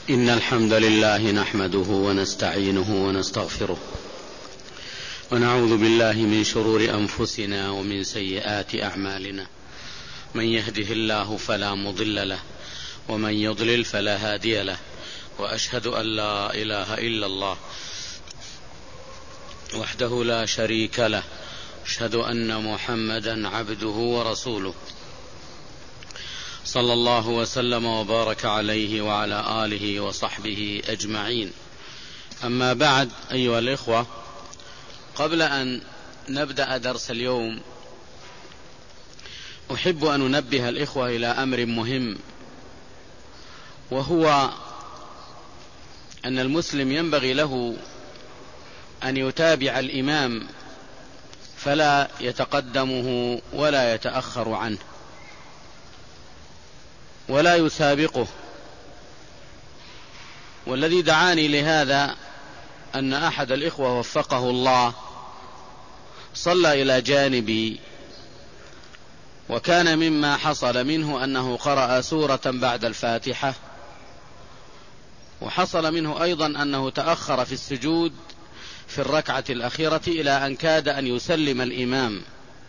إن الحمد لله نحمده ونستعينه ونستغفره ونعوذ بالله من شرور أنفسنا ومن سيئات أعمالنا. من يهده الله فلا مضل له ومن يضلل فلا هادي له، وأشهد أن لا إله إلا الله وحده لا شريك له، أشهد أن محمدا عبده ورسوله صلى الله وسلم وبارك عليه وعلى آله وصحبه أجمعين. أما بعد، أيها الإخوة، قبل أن نبدأ درس اليوم أحب أن ننبه الإخوة إلى أمر مهم، وهو أن المسلم ينبغي له أن يتابع الإمام فلا يتقدمه ولا يتأخر عنه ولا يسابقه. والذي دعاني لهذا أن أحد الإخوة وفقه الله صلى إلى جانبي، وكان مما حصل منه أنه قرأ سورة بعد الفاتحة، وحصل منه أيضا أنه تأخر في السجود في الركعة الأخيرة إلى أن كاد أن يسلم الإمام.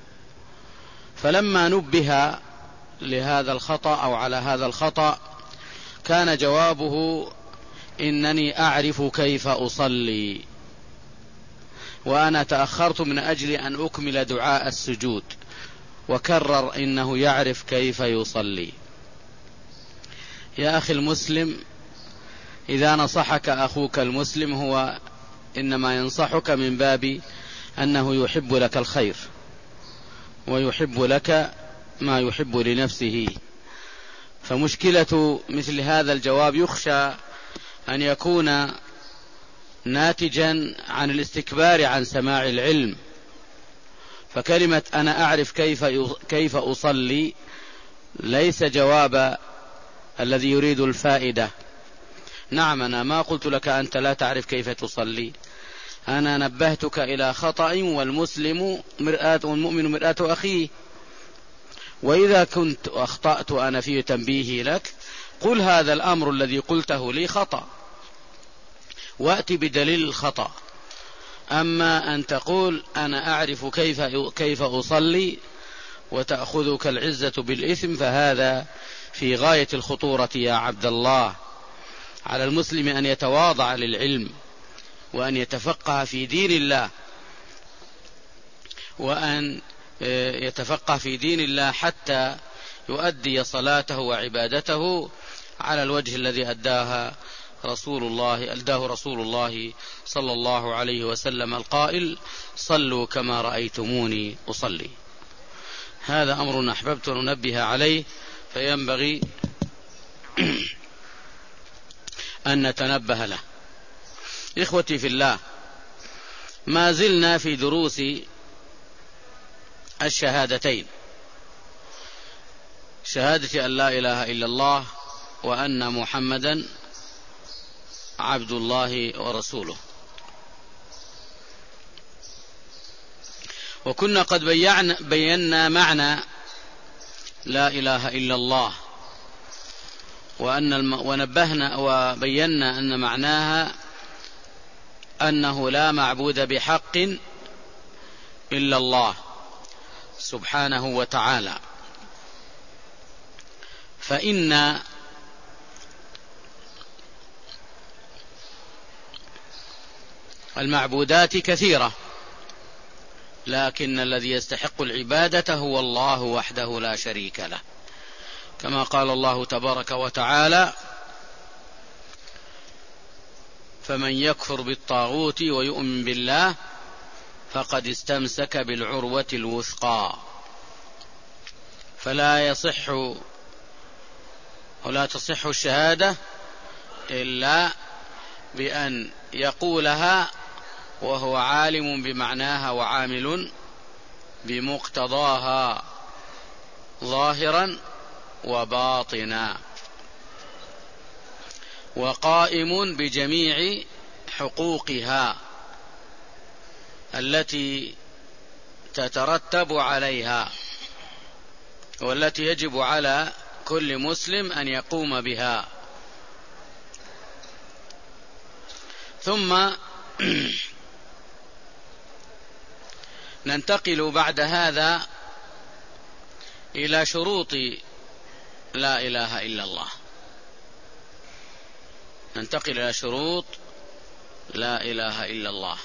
فلما نبه لهذا الخطأ أو على هذا الخطأ كان جوابه: إنني أعرف كيف أصلي، وأنا تأخرت من أجل أن أكمل دعاء السجود. وكرر إنه يعرف كيف يصلي. يا أخي المسلم، إذا نصحك أخوك المسلم هو إنما ينصحك من باب أنه يحب لك الخير ويحب لك ما يحب لنفسه. فمشكلة مثل هذا الجواب يخشى أن يكون ناتجا عن الاستكبار عن سماع العلم. فكلمة أنا أعرف كيف أصلي ليس جواب الذي يريد الفائدة. نعم، أنا ما قلت لك أنت لا تعرف كيف تصلي، أنا نبهتك إلى خطأ، والمسلم مرآة والمؤمن مرآة أخيه. وإذا كنت أخطأت أنا في تنبيهي لك، قل هذا الأمر الذي قلته لي خطأ وأتي بدليل الخطأ. أما أن تقول أنا أعرف كيف أصلي وتأخذك العزة بالإثم، فهذا في غاية الخطورة يا عبد الله. على المسلم أن يتواضع للعلم وأن يتفقه في دين الله، وأن يتفقه في دين الله حتى يؤدي صلاته وعبادته على الوجه الذي أداه رسول الله صلى الله عليه وسلم القائل: صلوا كما رأيتموني أصلي. هذا أمر أحببت أن ننبه عليه، فينبغي أن نتنبه له. إخوتي في الله، ما زلنا في دروس الشهادتين، شهادة أن لا إله إلا الله وأن محمدا عبد الله ورسوله. وكنا قد بينا معنى لا إله إلا الله، ونبهنا وبينا أن معناها أنه لا معبود بحق إلا الله سبحانه وتعالى. فإن المعبودات كثيرة، لكن الذي يستحق العبادة هو الله وحده لا شريك له، كما قال الله تبارك وتعالى: فمن يكفر بالطاغوت ويؤمن بالله فقد استمسك بالعروة الوثقى. فلا يصح ولا تصح الشهادة إلا بأن يقولها وهو عالم بمعناها وعامل بمقتضاها ظاهرا وباطنا، وقائم بجميع حقوقها التي تترتب عليها والتي يجب على كل مسلم أن يقوم بها. ثم ننتقل بعد هذا إلى شروط لا إله إلا الله. ننتقل إلى شروط لا إله إلا الله.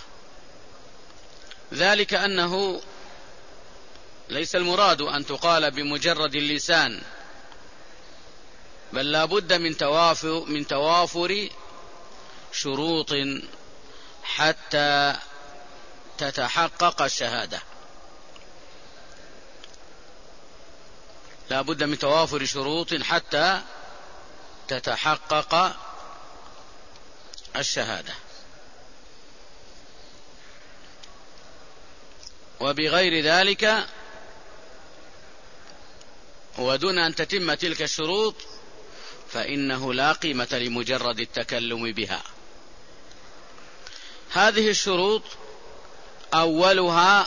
ذلك أنه ليس المراد أن تقال بمجرد اللسان، بل لا بد من توافر شروط حتى تتحقق الشهادة. لا بد من توافر شروط حتى تتحقق الشهادة، وبغير ذلك ودون أن تتم تلك الشروط فإنه لا قيمة لمجرد التكلم بها. هذه الشروط أولها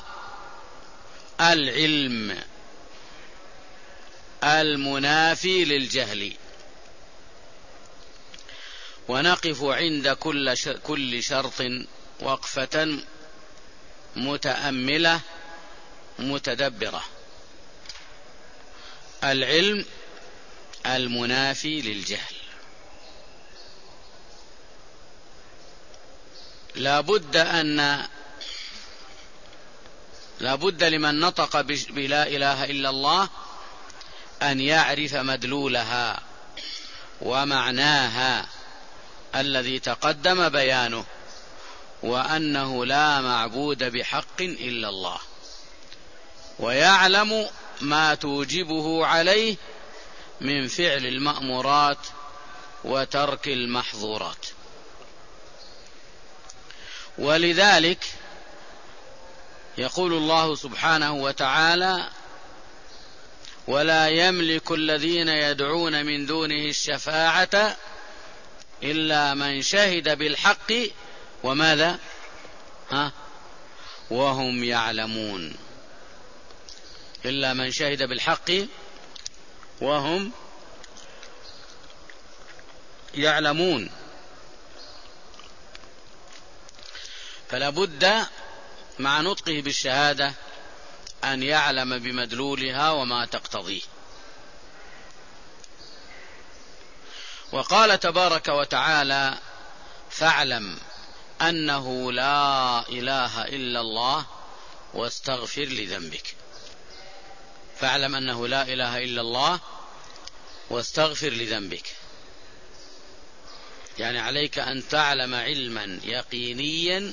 العلم المنافي للجهل، ونقف عند كل شرط وقفة متأملة متدبرة. العلم المنافي للجهل، لا بد لمن نطق بلا إله إلا الله أن يعرف مدلولها ومعناها الذي تقدم بيانه، وأنه لا معبود بحق إلا الله، ويعلم ما توجبه عليه من فعل المأمورات وترك المحظورات. ولذلك يقول الله سبحانه وتعالى: ولا يملك الذين يدعون من دونه الشفاعة إلا من شهد بالحق وماذا؟ وهم يعلمون. إلا من شهد بالحق وهم يعلمون. فلا بد مع نطقه بالشهادة أن يعلم بمدلولها وما تقتضيه. وقال تبارك وتعالى: فاعلم أنه لا إله إلا الله واستغفر لذنبك. فاعلم أنه لا إله إلا الله واستغفر لذنبك، يعني عليك أن تعلم علما يقينيا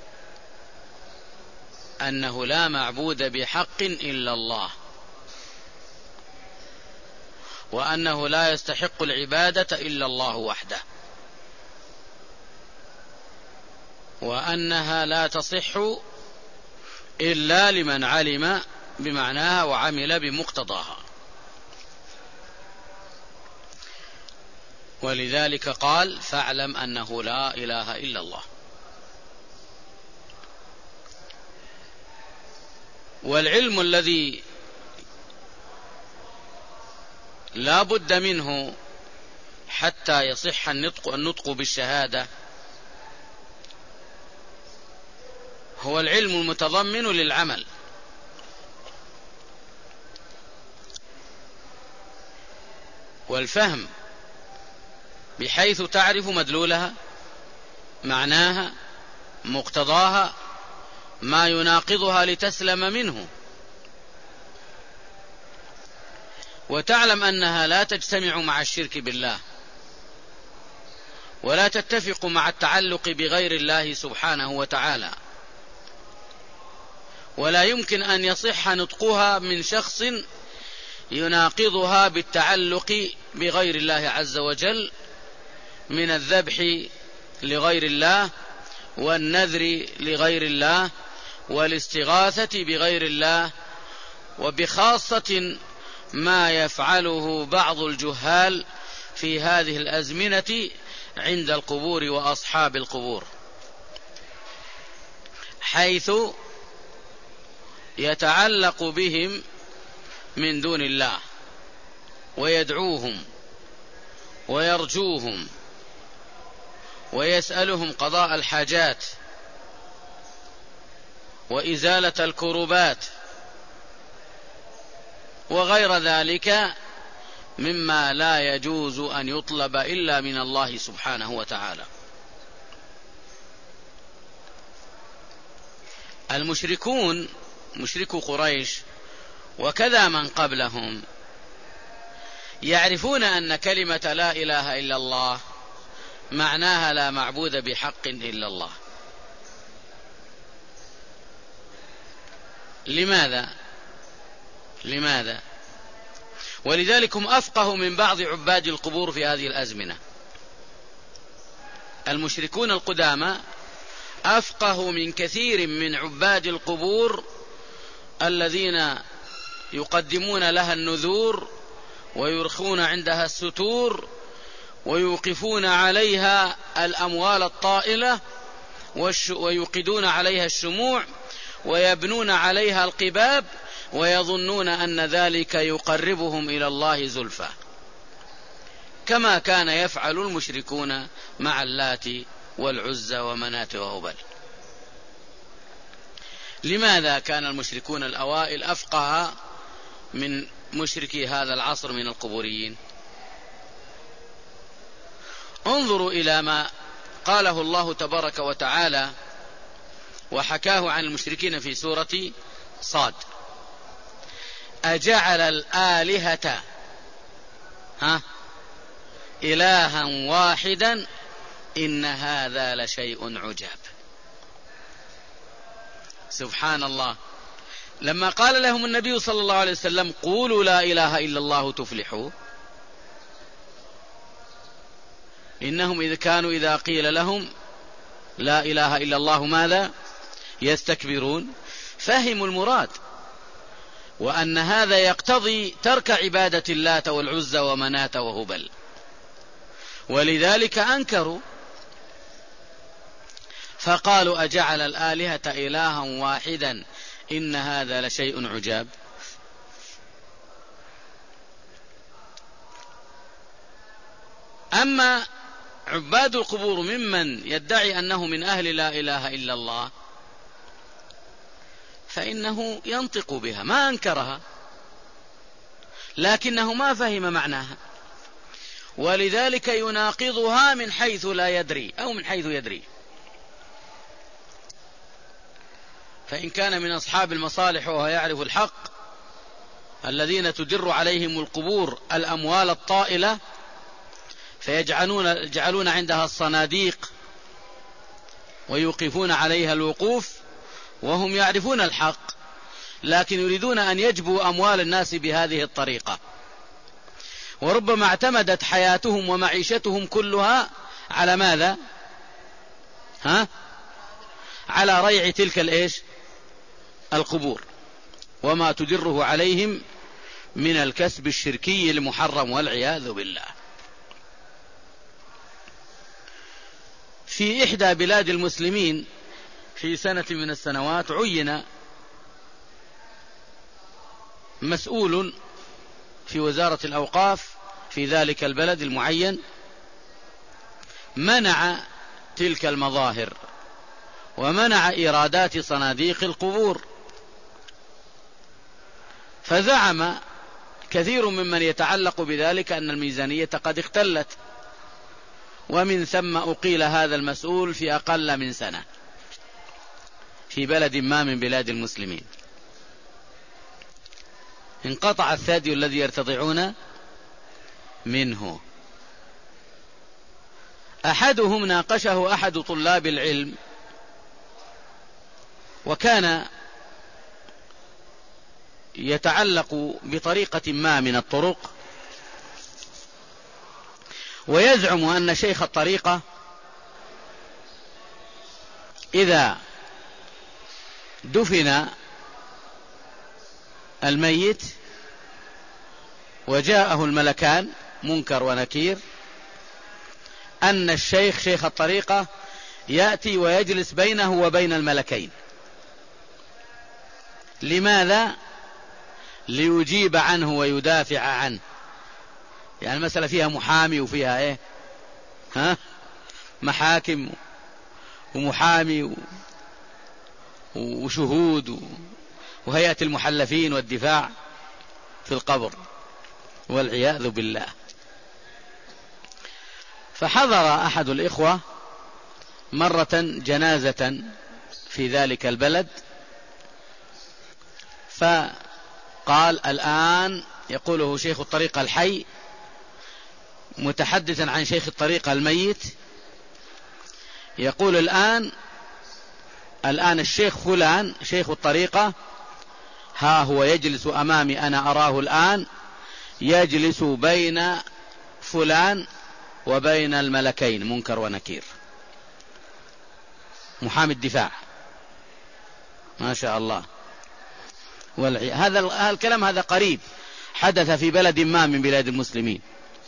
أنه لا معبود بحق إلا الله، وأنه لا يستحق العبادة إلا الله وحده، وأنها لا تصح إلا لمن علم بمعناها وعمل بمقتضاها. ولذلك قال: فاعلم أنه لا إله إلا الله. والعلم الذي لا بد منه حتى يصح النطق بالشهادة هو العلم المتضمن للعمل، والفهم، بحيث تعرف مدلولها، معناها، مقتضاها، ما يناقضها لتسلم منه، وتعلم أنها لا تجتمع مع الشرك بالله، ولا تتفق مع التعلق بغير الله سبحانه وتعالى، ولا يمكن أن يصح نطقها من شخص يناقضها بالتعلق بغير الله عز وجل من الذبح لغير الله والنذر لغير الله والاستغاثة بغير الله، وبخاصة ما يفعله بعض الجهال في هذه الأزمنة عند القبور وأصحاب القبور، حيث يتعلق بهم من دون الله ويدعوهم ويرجوهم ويسألهم قضاء الحاجات وإزالة الكروبات وغير ذلك مما لا يجوز أن يطلب إلا من الله سبحانه وتعالى. المشركون مشركو قريش وكذا من قبلهم يعرفون أن كلمة لا إله إلا الله معناها لا معبود بحق إلا الله. لماذا؟ ولذلك هم أفقهوا من بعض عباد القبور في هذه الأزمنة. المشركون القدامى أفقهوا من كثير من عباد القبور الذين يقدمون لها النذور ويرخون عندها الستور ويوقفون عليها الأموال الطائلة ويوقدون عليها الشموع ويبنون عليها القباب ويظنون أن ذلك يقربهم إلى الله زلفى، كما كان يفعل المشركون مع اللات والعزى ومناة وهبل. لماذا كان المشركون الأوائل أفقه من مشركي هذا العصر من القبوريين؟ انظروا إلى ما قاله الله تبارك وتعالى وحكاه عن المشركين في سورة صاد: أجعل الآلهة إلها واحدا إن هذا لشيء عجاب. سبحان الله. لما قال لهم النبي صلى الله عليه وسلم قولوا لا إله إلا الله تفلحوا، إنهم إذ كانوا إذا قيل لهم لا إله إلا الله ماذا؟ يستكبرون. فهموا المراد، وأن هذا يقتضي ترك عبادة اللات والعزى ومناة وهبل، ولذلك أنكروا فقالوا أجعل الآلهة إلها واحدا إن هذا لشيء عجاب. أما عباد القبور ممن يدعي أنه من أهل لا إله إلا الله فإنه ينطق بها، ما أنكرها، لكنه ما فهم معناها، ولذلك يناقضها من حيث لا يدري أو من حيث يدري. فإن كان من أصحاب المصالح وهو يعرف الحق الذين تدر عليهم القبور الأموال الطائلة فيجعلون عندها الصناديق ويوقفون عليها الوقوف وهم يعرفون الحق، لكن يريدون أن يجبوا أموال الناس بهذه الطريقة، وربما اعتمدت حياتهم ومعيشتهم كلها على ماذا؟ على ريع تلك القبور وما تدره عليهم من الكسب الشركي المحرم والعياذ بالله. في إحدى بلاد المسلمين في سنة من السنوات عين مسؤول في وزارة الأوقاف في ذلك البلد المعين، منع تلك المظاهر ومنع إيرادات صناديق القبور، فزعم كثير ممن يتعلق بذلك أن الميزانية قد اختلت، ومن ثم أقيل هذا المسؤول في أقل من سنة في بلد ما من بلاد المسلمين. انقطع الثدي الذي يرتضعون منه. أحدهم ناقشه أحد طلاب العلم وكان يتعلق بطريقة ما من الطرق، ويزعم أن شيخ الطريقة إذا دفن الميت وجاءه الملكان منكر ونكير أن الشيخ شيخ الطريقة يأتي ويجلس بينه وبين الملكين. لماذا؟ ليجيب عنه ويدافع عنه. يعني المسألة فيها محامي وفيها محاكم ومحامي وشهود وهيئة المحلفين والدفاع في القبر والعياذ بالله. فحضر أحد الإخوة مرة جنازة في ذلك البلد، فقال الآن، يقوله شيخ الطريقة الحي متحدثا عن شيخ الطريقة الميت، يقول الآن الشيخ فلان شيخ الطريقة ها هو يجلس أمامي، أنا أراه الآن يجلس بين فلان وبين الملكين منكر ونكير، محامي الدفاع ما شاء الله. هذا الكلام هذا قريب حدث في بلد ما من بلاد المسلمين.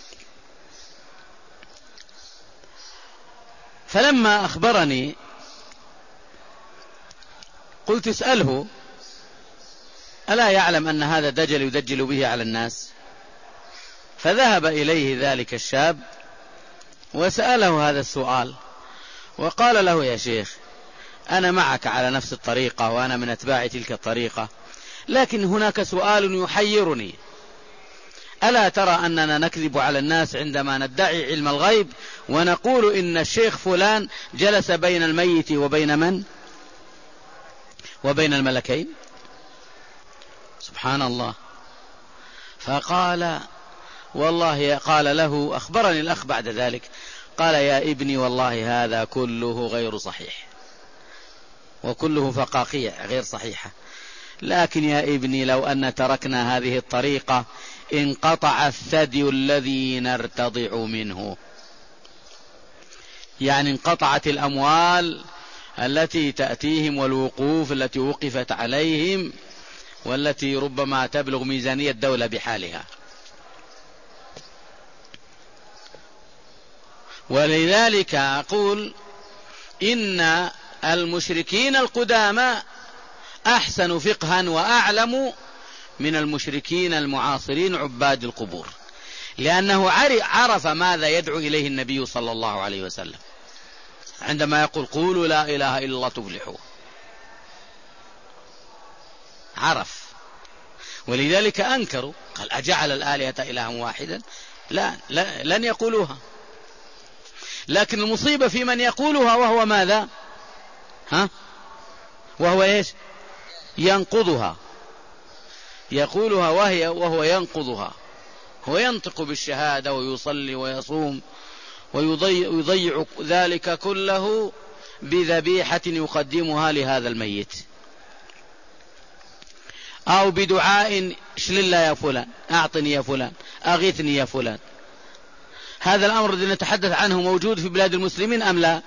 فلما أخبرني قلت اسأله ألا يعلم أن هذا دجل يدجل به على الناس؟ فذهب إليه ذلك الشاب وسأله هذا السؤال وقال له يا شيخ أنا معك على نفس الطريقة وأنا من أتباع تلك الطريقة، لكن هناك سؤال يحيرني، ألا ترى أننا نكذب على الناس عندما ندعي علم الغيب ونقول إن الشيخ فلان جلس بين الميت وبين من؟ وبين الملكين. سبحان الله. فقال والله، قال له أخبرني الأخ بعد ذلك قال يا ابني والله هذا كله غير صحيح وكله فقاقيع غير صحيحة، لكن يا ابني لو أن تركنا هذه الطريقة انقطع الثدي الذي نرتضع منه، يعني انقطعت الأموال التي تأتيهم والوقوف التي وقفت عليهم والتي ربما تبلغ ميزانية الدولة بحالها. ولذلك أقول إن المشركين القدامى أحسن فقها وأعلم من المشركين المعاصرين عباد القبور، لأنه عرف ماذا يدعو إليه النبي صلى الله عليه وسلم عندما يقول قولوا لا إله إلا الله تفلحوا، عرف. ولذلك أنكروا، قال أجعل الآلهة إلها واحدا؟ لا لن يقولوها، لكن المصيبة في من يقولها وهو ماذا؟ وهو إيش؟ ينقضها، يقولها وهو ينقضها، هو ينطق بالشهادة ويصلي ويصوم ويضيع ذلك كله بذبيحة يقدمها لهذا الميت أو بدعاء اشلل يا فلان، أعطني يا فلان، أغثني يا فلان. هذا الأمر الذي نتحدث عنه موجود في بلاد المسلمين أم لا؟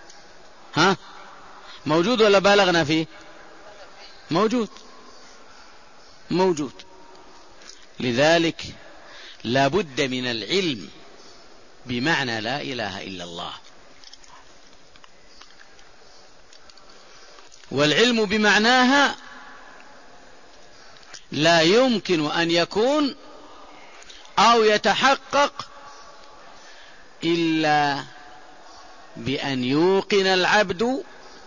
موجود ولا بالغنا فيه؟ موجود. لذلك لا بد من العلم بمعنى لا إله إلا الله، والعلم بمعناها لا يمكن أن يكون أو يتحقق إلا بأن يوقن العبد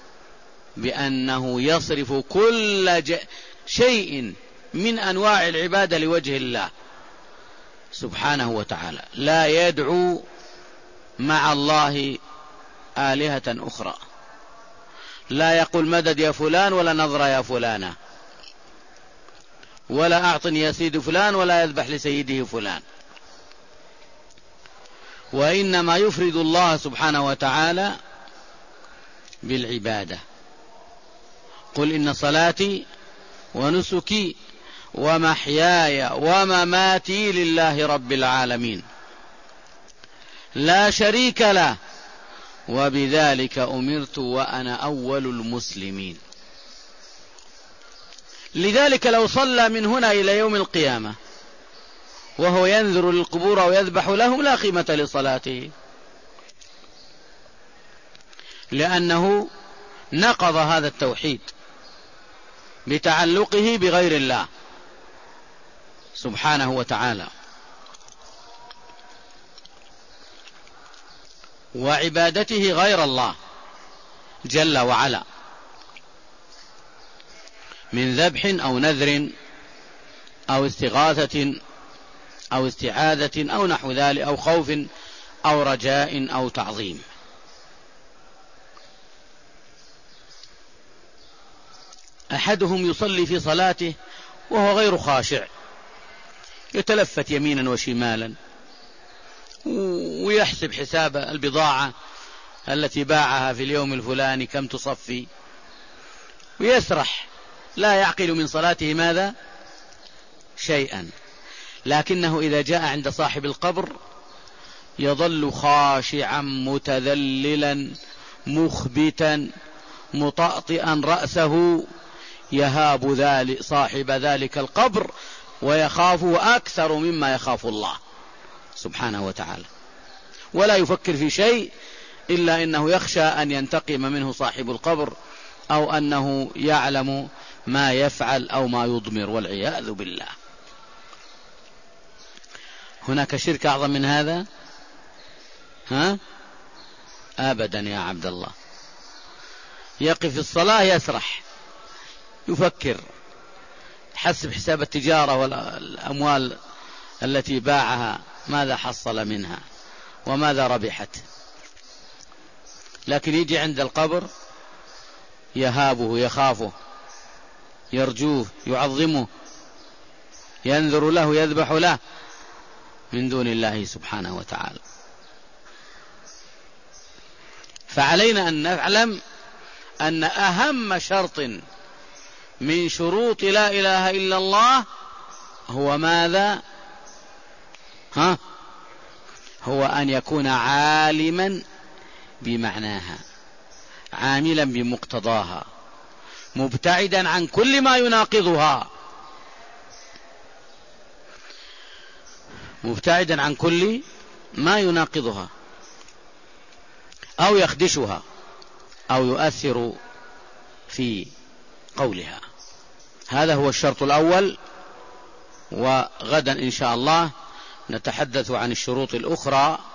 بأنه يصرف كل شيء من أنواع العبادة لوجه الله سبحانه وتعالى، لا يدعو مع الله آلهة أخرى، لا يقول مدد يا فلان ولا نظر يا فلانة ولا أعطني يا سيد فلان ولا يذبح لسيده فلان، وإنما يفرد الله سبحانه وتعالى بالعبادة. قل إن صلاتي ونسكي ومحياي ومماتي لله رب العالمين لا شريك له وبذلك أمرت وأنا أول المسلمين. لذلك لو صلى من هنا إلى يوم القيامة وهو ينذر للقبور ويذبح لهم لا قيمة لصلاته، لأنه نقض هذا التوحيد بتعلقه بغير الله سبحانه وتعالى. وعبادته غير الله جل وعلا من ذبح أو نذر أو استغاثة أو استعاذة أو نحو ذلك، أو خوف أو رجاء أو تعظيم. أحدهم يصلي في صلاته وهو غير خاشع، يتلفت يمينا وشمالا ويحسب حساب البضاعة التي باعها في اليوم الفلاني كم تصفي، ويسرح لا يعقل من صلاته ماذا؟ شيئا. لكنه إذا جاء عند صاحب القبر يظل خاشعا متذللا مخبتا مطأطئا رأسه، يهاب صاحب ذلك القبر ويخافه أكثر مما يخاف الله سبحانه وتعالى، ولا يفكر في شيء إلا إنه يخشى أن ينتقم منه صاحب القبر، أو أنه يعلم ما يفعل أو ما يضمر، والعياذ بالله. هناك شرك أعظم من هذا؟ أبدا يا عبد الله. يقف في الصلاة يسرح، يفكر، يحسب حساب التجارة والأموال التي باعها ماذا حصل منها وماذا ربحت، لكن يجي عند القبر يهابه يخافه يرجوه يعظمه ينذر له يذبح له من دون الله سبحانه وتعالى. فعلينا أن نعلم أن أهم شرط من شروط لا إله إلا الله هو ماذا؟ هو أن يكون عالما بمعناها، عاملا بمقتضاها، مبتعدا عن كل ما يناقضها، مبتعدا عن كل ما يناقضها أو يخدشها أو يؤثر في قولها. هذا هو الشرط الأول، وغدا إن شاء الله نتحدث عن الشروط الأخرى